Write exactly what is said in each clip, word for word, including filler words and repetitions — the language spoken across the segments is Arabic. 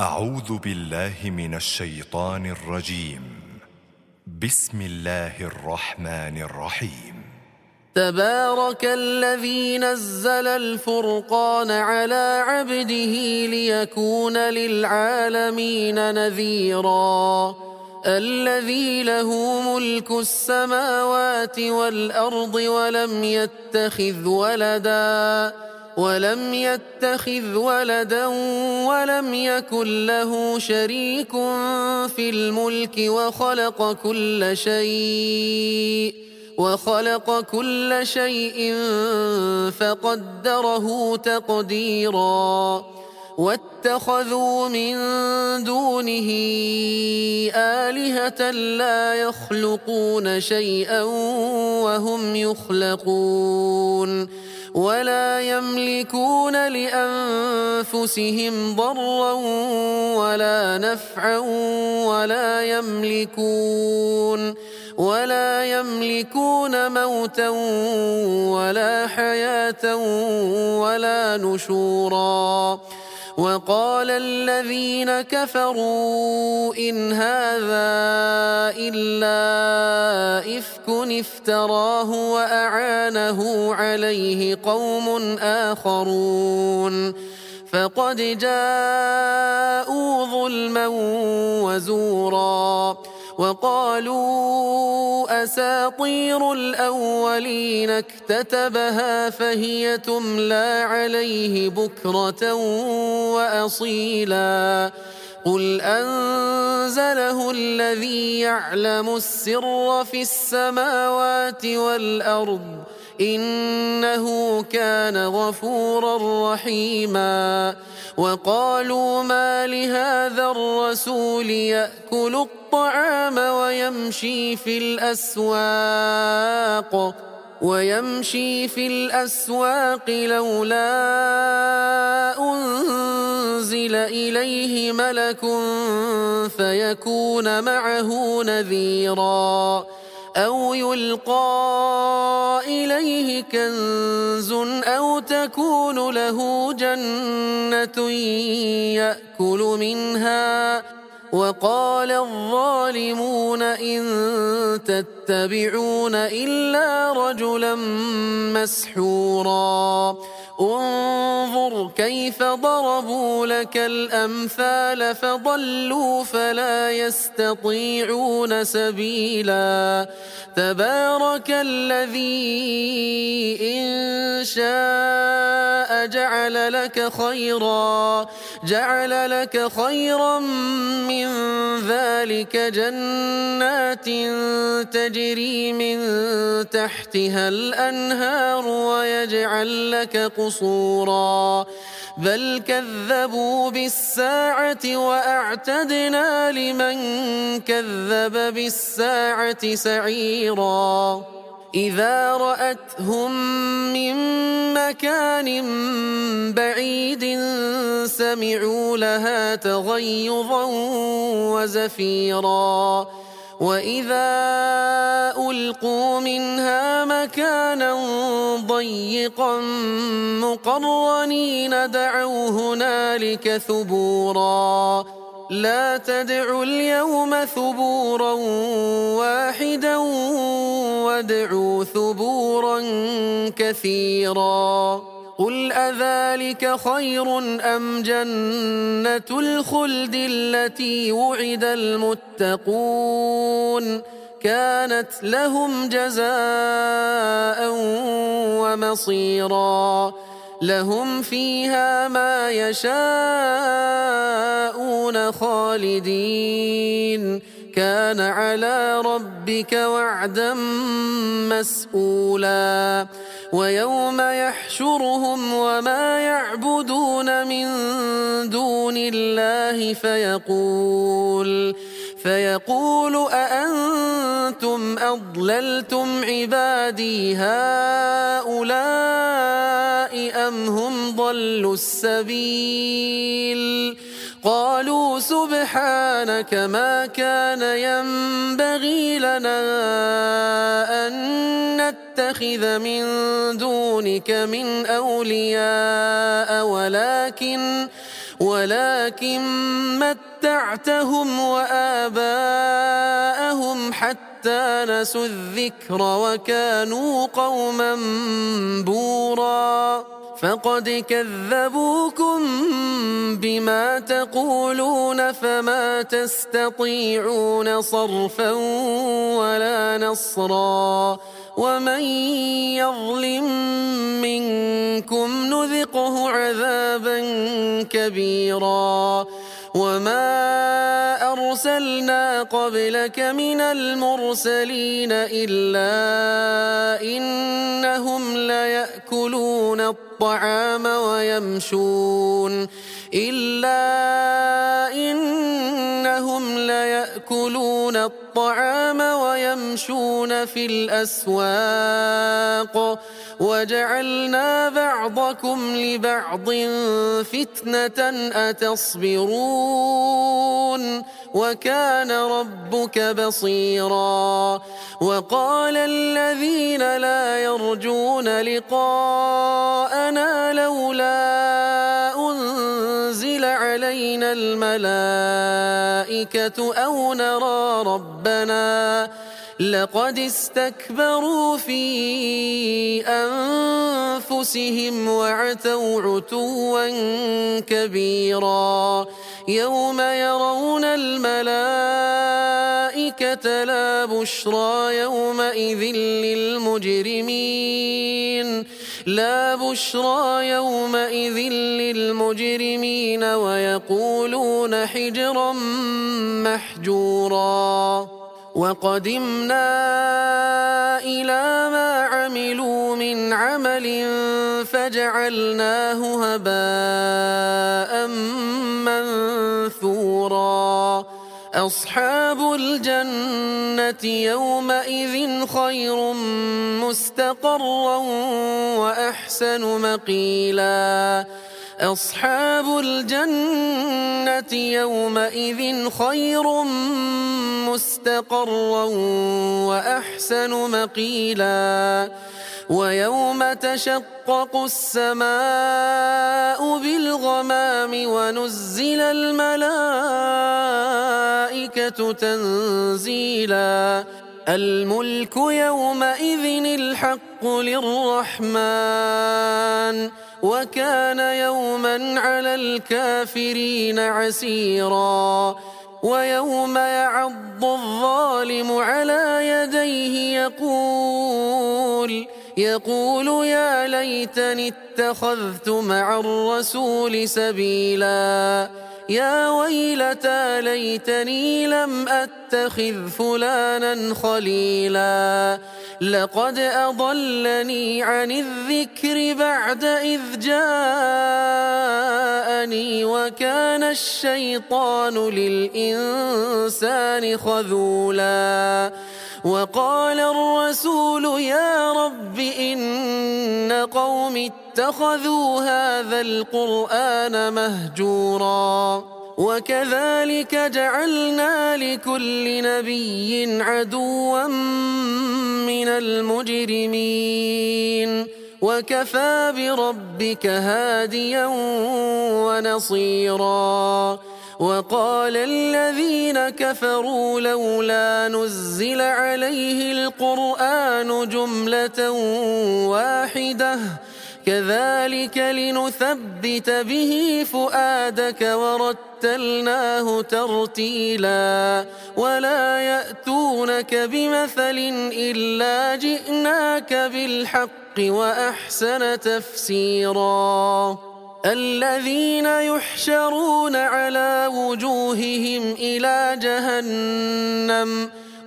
أعوذ بالله من الشيطان الرجيم. بسم الله الرحمن الرحيم. تبارك الذي نزل الفرقان على عبده ليكون للعالمين نذيرا. الذي له ملك السماوات والأرض ولم يتخذ ولدا ولم يتخذ ولدا ولم يكن له شريك في الملك وخلق كل شيء وخلق كل شيء فقدره تقديرا. واتخذوا من دونه آلهة لا يخلقون شيئا وهم يخلقون ولا يملكون لأنفسهم ضرا ولا نفعا ولا يملكون ولا يملكون موتا ولا حياة ولا نشورا. وقال الذين كفروا إن هذا إلا إفك افتراه وأعانه عليه قوم آخرون فقد جاءوا ظلما وزورا. وقالوا أساطير الأولين اكتتبها فهي تملى عليه بكرة وأصيلا. قل أنزله الذي يعلم السر في السماوات والأرض إنه كان غفورا رحيما. وقالوا ما لهذا الرسول يأكل الطعام ويمشي في الأسواق ويمشي في الأسواق لولا أنزل إليه ملك فيكون معه نذيرا أو يلقى إليه كنز أو تكون له جنة يأكل منها. وقال الظالمون إن تتبعون إلا رجلا مسحورا. انظر كيف ضربوا لك الأمثال فضلوا فلا يستطيعون سبيلا. تبارك الذي إن شاء جعل لك خيرا جعل لك خيرا من ذلك جنات تجري من تحتها الأنهار ويجعل لك قصورا. بل كذبوا بالساعة وأعتدنا لمن كذب بالساعة سعيرا. إذا رأتهم من مكان بعيد سمعوا لها تغيظا وزفيرا. وإذا ألقوا منها مكانا ضيقا مقرنين دعوا هنالك ثبورا. لا تدعوا اليوم ثبورا واحدا وادعوا ثبورا كثيرا. قل أذلك خير أم جنة الخلد التي وعد المتقون كانت لهم جزاء ومصيرا. لهم فيها ما يشاءون خالدين كان على ربك وعدا مسئولا. ويوم يحشرهم وما يعبدون من دون الله فيقول فيقول أأنتم أضللتم عبادي هؤلاء أم هم ضلوا السبيل. قالوا سبحانك ما كان ينبغي لنا أن نتخذ من دونك من أولياء ولكن ولكن متعتهم وآباءهم حتى نسوا الذكر وكانوا قوما بوراً فقد كذبوكم بما تقولون فما تستطيعون صرفا ولا نصرا ومن يظلم منكم نذقه عذابا كبيرا وما أرسلنا قبلك من المرسلين إلا إنهم ليأكلون الطعام ويمشون إلا إنهم ليأكلون الطعام ويمشون في الأسواق وجعلنا بعضكم لبعض فتنة أتصبرون وكان ربك بصيرا وقال الذين لا يرجون لقاءنا لولا أنزل علينا الملائكة أو نرى ربنا لقد استكبروا في أنفسهم وعتوا عتوا كبيرا يوم يرون الملائكة لا بشرى يومئذ للمجرمين لا بشرى يومئذ للمجرمين ويقولون حجرا محجورا وقدمنا إلى ما عملوا من عمل فجعلناه هباء منثورا أصحاب الجنة يومئذ خير مستقرا وأحسن مقيلا أصحاب الجنة يومئذ خير مستقرا وأحسن مقيلا ويوم تشقق السماء بالغمام ونزل الملائكة تنزيلا الملك يومئذ الحق للرحمن وكان يوما على الكافرين عسيرا ويوم يعض الظالم على يديه يقول يقول يا ليتني اتخذت مع الرسول سبيلا يا ويلتى ليتني لم أتخذ فلانا خليلا لقد أضلني عن الذكر بعد إذ جاءني وكان الشيطان للإنسان خذولا وقال الرسول يا رب إن قوم اتخذوا هذا القرآن مهجورا وكذلك جعلنا لكل نبي عدوا من المجرمين وكفى بربك هاديا ونصيرا وقال الذين كفروا لولا نزل عليه القرآن جملة واحدة كذلك لنثبت به فؤادك ورتلناه ترتيلا ولا يأتونك بمثل إلا جئناك بالحق وأحسن تفسيرا الذين يحشرون على وجوههم إلى جهنم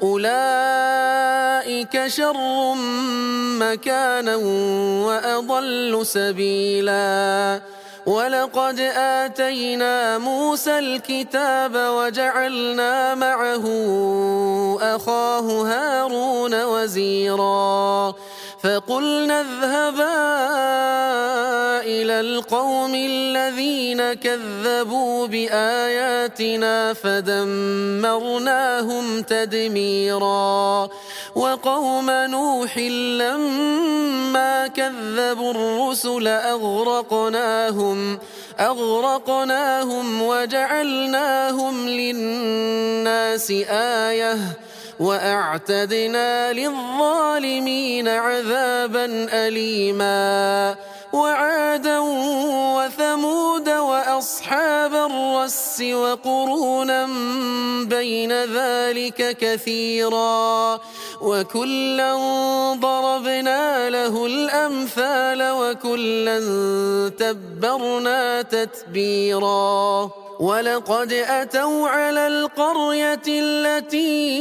أولئك شر مكانا وأضل سبيلا ولقد آتينا موسى الكتاب وجعلنا معه أخاه هارون وزيرا فقلنا اذهبا إلى القوم الذين كذبوا بآياتنا فدمرناهم تدميرا وقوم نوح لما كذبوا الرسل أغرقناهم أغرقناهم وجعلناهم للناس آية وأعتدنا للظالمين عذابا أليما وعادا وثمود وأصحاب الرس وقرونا بين ذلك كثيرا وكلا ضربنا له الأمثال وكلا تبرنا تتبيرا ولقد أتوا على القرية التي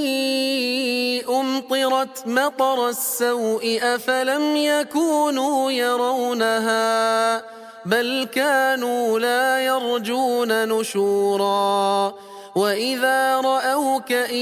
أمطرت مطر السوء أفلم يكونوا يرونها بل كانوا لا يرجون نشورا وإذا رأوك إن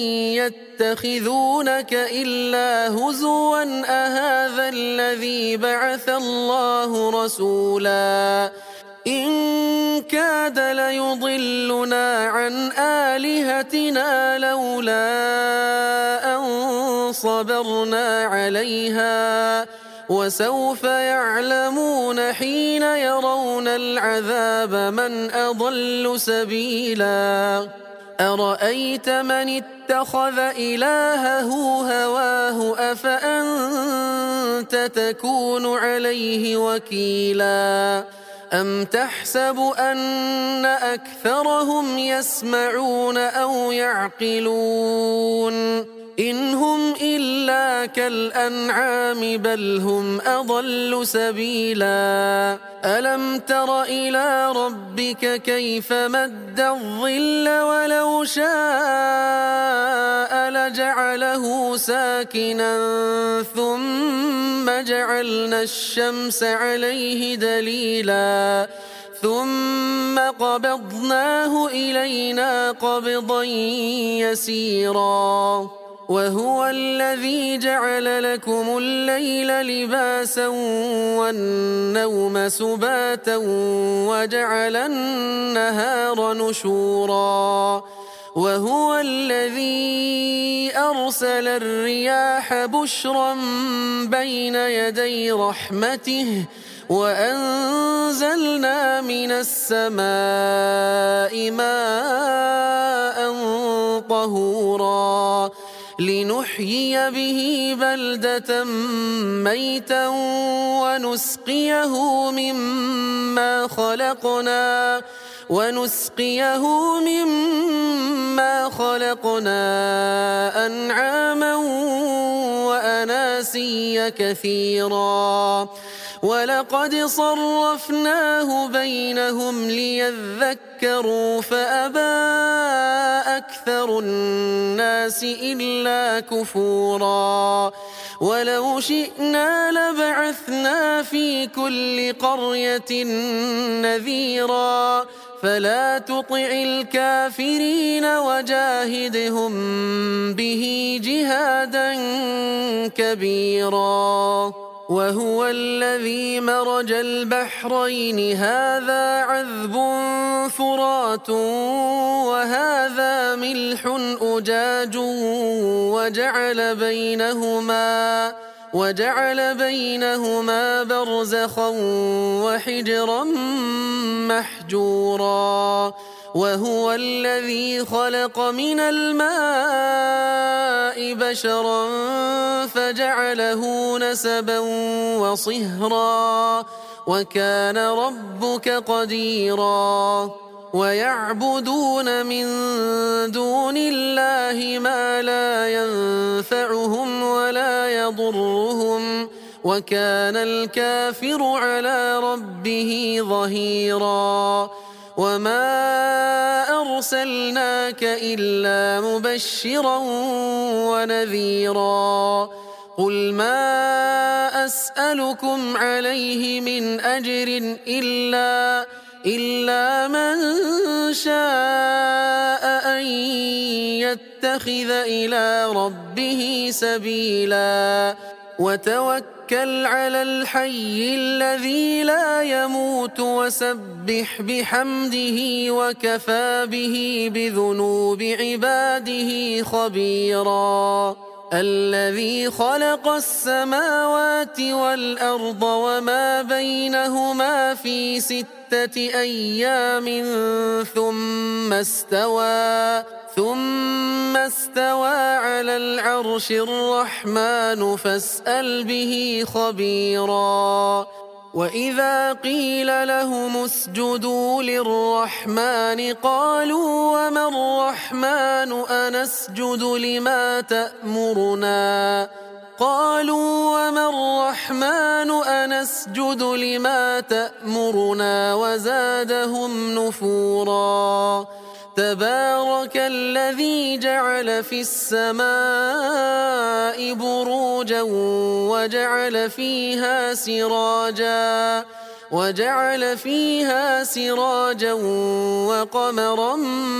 يتخذونك إلا هزوا أهذا الذي بعث الله رسولا إن كاد ليضلنا عن آلهتنا لولا أن صبرنا عليها وسوف يعلمون حين يرون العذاب من أضل سبيلا أرأيت من اتخذ إلهه هواه أفأنت تكون عليه وكيلا أم تحسب أن أكثرهم يسمعون أو يعقلون إن هم إلا كالأنعام بل هم أضل سبيلا ألم تر إلى ربك كيف مد الظل ولو شاء لجعله ساكنا ثم جعلنا الشمس عليه دليلا ثم قبضناه إلينا قبضا يسيرا وهو الذي جعل لكم الليل لباسا والنوم سباتا وجعل النهار نشورا وهو الذي أرسل الرياح بشرا بين يدي رحمته وأنزلنا من السماء ماء طهورا لنحيي به بلدة ميتا ونسقيه مما خلقنا ونسقيه مما خلقنا أنعاما وأناسيا كثيرا ولقد صرفناه بينهم ليذكروا فأبى أكثر الناس إلا كفورا ولو شئنا لبعثنا في كل قرية نذيرا فلا تطع الكافرين وجاهدهم به جهادا كبيرا وهو الذي مرج البحرين هذا عذب فرات وهذا ملح أجاج وجعل بينهما وجعل بينهما برزخا وحجرا محجورا وهو الذي خلق من الماء بشرا فجعله نسبا وصهرا وكان ربك قديرا ويعبدون من دون الله ما لا ينفعهم ولا يضرهم وكان الكافر على ربه ظهيرا وما أرسلناك إلا مبشرا ونذيرا قل ما أسألكم عليه من أجر إلا إلا من شاء أن يتخذ إلى ربه سبيلا وتوكل على الحي الذي لا يموت وسبح بحمده وكفى به بذنوب عباده خبيرا الذي خلق السماوات والأرض وما بينهما في ستة أيام ثم استوى ثم استوى على العرش الرحمن فاسأل به خبيرا وإذا قيل لهم اسجدوا للرحمن قالوا وما الرحمن أنسجد لما تأمرنا قالوا وما الرحمن أنسجد لما تأمرنا وزادهم نفورا تبارك الذي جعل في السماء بروجا وجعل فيها سراجا وجعل فيها سراجا وقمرا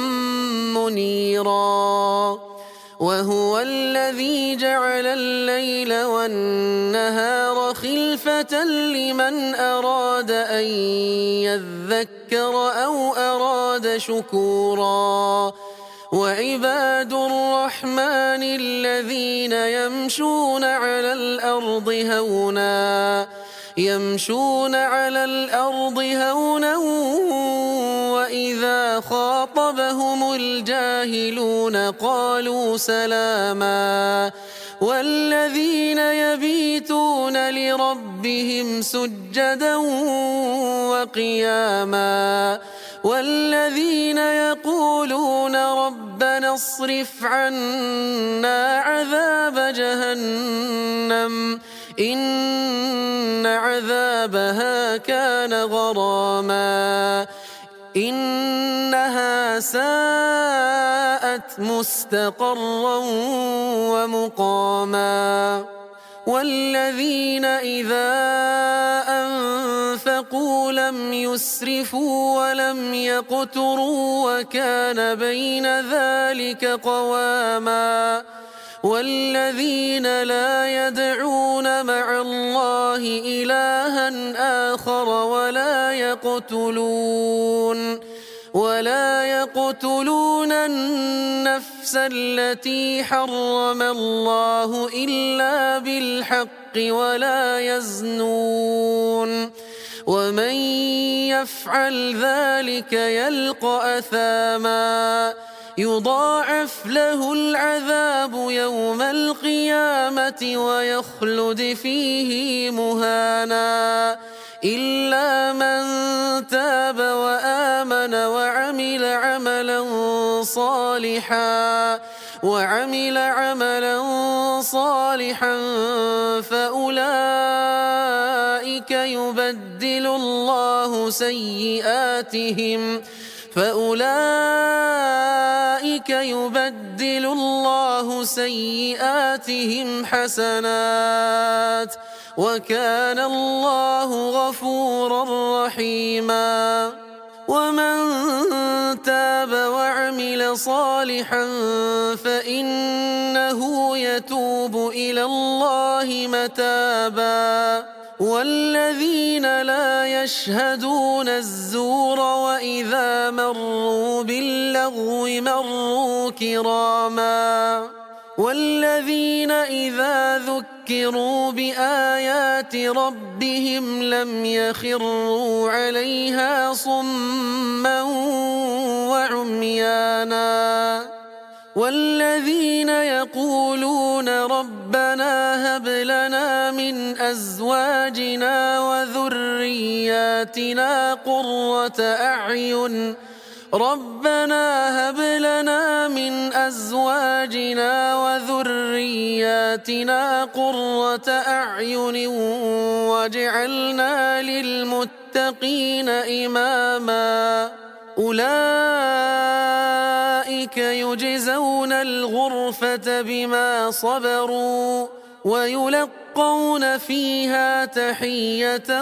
منيرا وهو الذي جعل الليل والنهار خلفة لمن أراد أن يذكر أو أراد شكورا وعباد الرحمن الذين يمشون على الأرض هونا يمشون على الأرض هونا وإذا خاطبهم الجاهلون قالوا سلاما والذين يبيتون لربهم سجدا وقياما والذين يقولون ربنا اصرف عنا عذاب جهنم إن عذابها كان غراما إنها ساءت مستقرا ومقاما والذين إذا أنفقوا لم يسرفوا ولم يقتروا وكان بين ذلك قواما والذين لا يدعون مع الله إلها آخر ولا يقتلون ولا يقتلون النفس التي حرم الله إلا بالحق ولا يزنون ومن يفعل ذلك يلقى أثاما يضاعف له العذاب يوم القيامة ويخلد فيه مهانا إلا من تاب وآمن وعمل عملا صالحا وعمل عملا صالحا فأولئك يبدل الله سيئاتهم فأولئك يبدل الله سيئاتهم حسنات وكان الله غفورا رحيما ومن تاب وعمل صالحا فإنه يتوب إلى الله متابا والذين لا يشهدون الزور وإذا مروا باللغو مروا كراما والذين إذا ذكروا بآيات ربهم لم يخروا عليها صما وعميانا والذين يقولون ربنا هب لنا من أزواجنا وذرياتنا قرة أعين ربنا هب لنا من أزواجنا وذرياتنا قرة أعين واجعلنا للمتقين إماما أولئك يجزون الغرفة بما صبروا ويلقون فيها تحية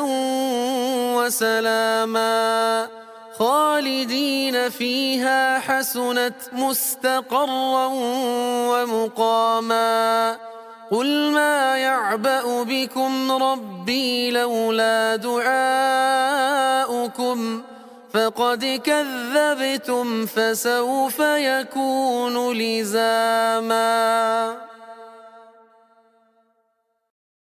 وسلاما خالدين فيها حسنت مستقرا ومقاما قل ما يعبأ بكم ربي لولا دعاؤكم فقد كذبتم فسوف يكون لزاما.